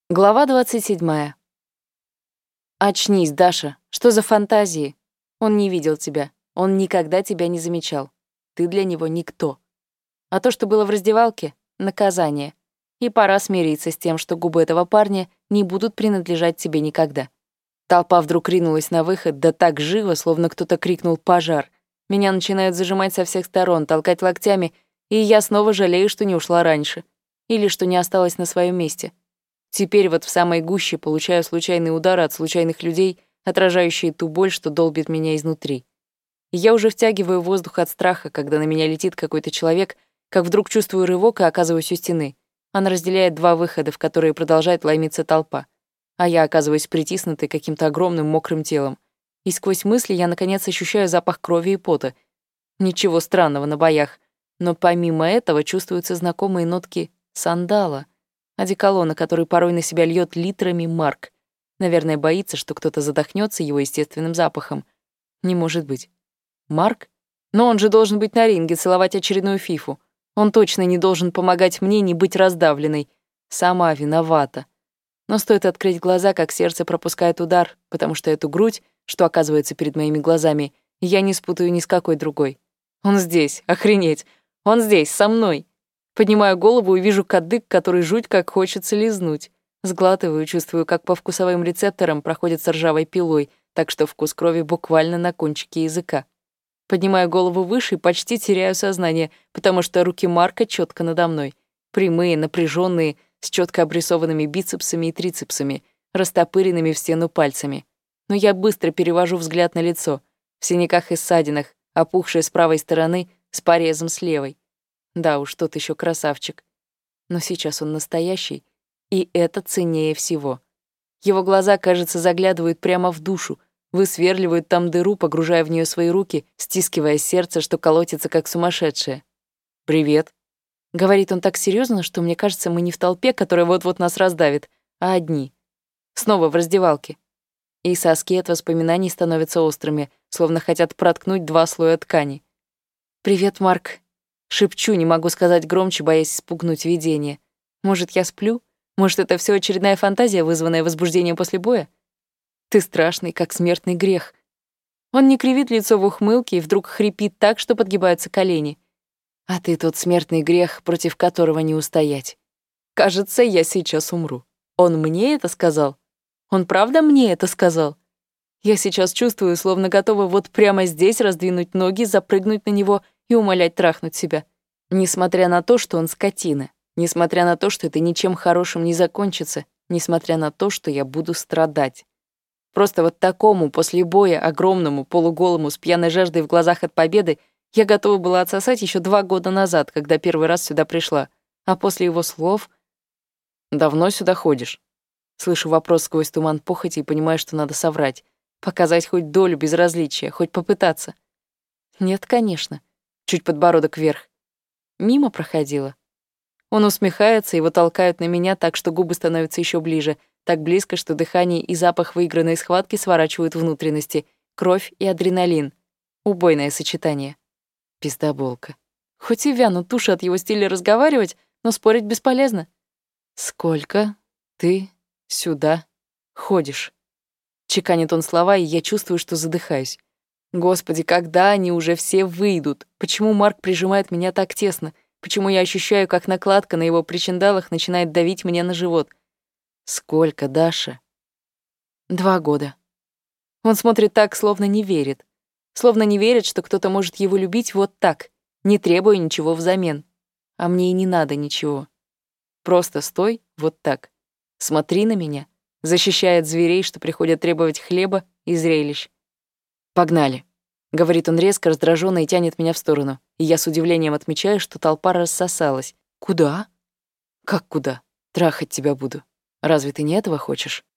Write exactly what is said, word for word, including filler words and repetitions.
Глава двадцать седьмая. «Очнись, Даша. Что за фантазии? Он не видел тебя. Он никогда тебя не замечал. Ты для него никто. А то, что было в раздевалке — наказание. И пора смириться с тем, что губы этого парня не будут принадлежать тебе никогда». Толпа вдруг ринулась на выход, да так живо, словно кто-то крикнул «пожар». Меня начинают зажимать со всех сторон, толкать локтями, и я снова жалею, что не ушла раньше. Или что не осталась на своем месте. Теперь вот в самой гуще получаю случайные удары от случайных людей, отражающие ту боль, что долбит меня изнутри. И я уже втягиваю воздух от страха, когда на меня летит какой-то человек, как вдруг чувствую рывок и оказываюсь у стены. Она разделяет два выхода, в которые продолжает ломиться толпа. А я оказываюсь притиснутой каким-то огромным мокрым телом. И сквозь мысли я, наконец, ощущаю запах крови и пота. Ничего странного на боях. Но помимо этого чувствуются знакомые нотки сандала. Одеколона, который порой на себя льет литрами Марк. Наверное, боится, что кто-то задохнется его естественным запахом. Не может быть. Марк? Но он же должен быть на ринге, целовать очередную фифу. Он точно не должен помогать мне не быть раздавленной. Сама виновата. Но стоит открыть глаза, как сердце пропускает удар, потому что эту грудь, что оказывается перед моими глазами, я не спутаю ни с какой другой. Он здесь, охренеть. Он здесь, со мной. Поднимаю голову и вижу кадык, который жуть как хочется лизнуть. Сглатываю, чувствую, как по вкусовым рецепторам проходит с ржавой пилой, так что вкус крови буквально на кончике языка. Поднимаю голову выше и почти теряю сознание, потому что руки Марка четко надо мной. Прямые, напряженные, с четко обрисованными бицепсами и трицепсами, растопыренными в стену пальцами. Но я быстро перевожу взгляд на лицо. В синяках и ссадинах, опухшее с правой стороны, с порезом с левой. Да уж, тот еще красавчик. Но сейчас он настоящий, и это ценнее всего. Его глаза, кажется, заглядывают прямо в душу, высверливают там дыру, погружая в нее свои руки, стискивая сердце, что колотится как сумасшедшее. «Привет», — говорит он так серьезно, что мне кажется, мы не в толпе, которая вот-вот нас раздавит, а одни. Снова в раздевалке. И соски от воспоминаний становятся острыми, словно хотят проткнуть два слоя ткани. «Привет, Марк». Шепчу, не могу сказать громче, боясь спугнуть видение. Может, я сплю? Может, это все очередная фантазия, вызванная возбуждением после боя? Ты страшный, как смертный грех. Он не кривит лицо в ухмылке и вдруг хрипит так, что подгибаются колени. А ты тот смертный грех, против которого не устоять. Кажется, я сейчас умру. Он мне это сказал? Он правда мне это сказал? Я сейчас чувствую, словно готова вот прямо здесь раздвинуть ноги, запрыгнуть на него и умолять трахнуть себя. Несмотря на то, что он скотина, несмотря на то, что это ничем хорошим не закончится, несмотря на то, что я буду страдать. Просто вот такому, после боя, огромному, полуголому, с пьяной жаждой в глазах от победы, я готова была отсосать еще два года назад, когда первый раз сюда пришла. А после его слов... «Давно сюда ходишь?» Слышу вопрос сквозь туман похоти и понимаю, что надо соврать. Показать хоть долю безразличия, хоть попытаться. Нет, конечно. Чуть подбородок вверх. Мимо проходила. Он усмехается, его толкают на меня так, что губы становятся еще ближе, так близко, что дыхание и запах выигранной схватки сворачивают внутренности, кровь и адреналин. Убойное сочетание. Пиздоболка. Хоть и вяну туши от его стиля разговаривать, но спорить бесполезно. «Сколько ты сюда ходишь?» Чеканит он слова, и я чувствую, что задыхаюсь. Господи, когда они уже все выйдут? Почему Марк прижимает меня так тесно? Почему я ощущаю, как накладка на его причиндалах начинает давить мне на живот? Сколько, Даша? Два года. Он смотрит так, словно не верит. Словно не верит, что кто-то может его любить вот так, не требуя ничего взамен. А мне и не надо ничего. Просто стой вот так. Смотри на меня, защищая от зверей, что приходят требовать хлеба и зрелищ. «Погнали», — говорит он резко, раздражённо и тянет меня в сторону. И я с удивлением отмечаю, что толпа рассосалась. «Куда?» «Как куда? Трахать тебя буду. Разве ты не этого хочешь?»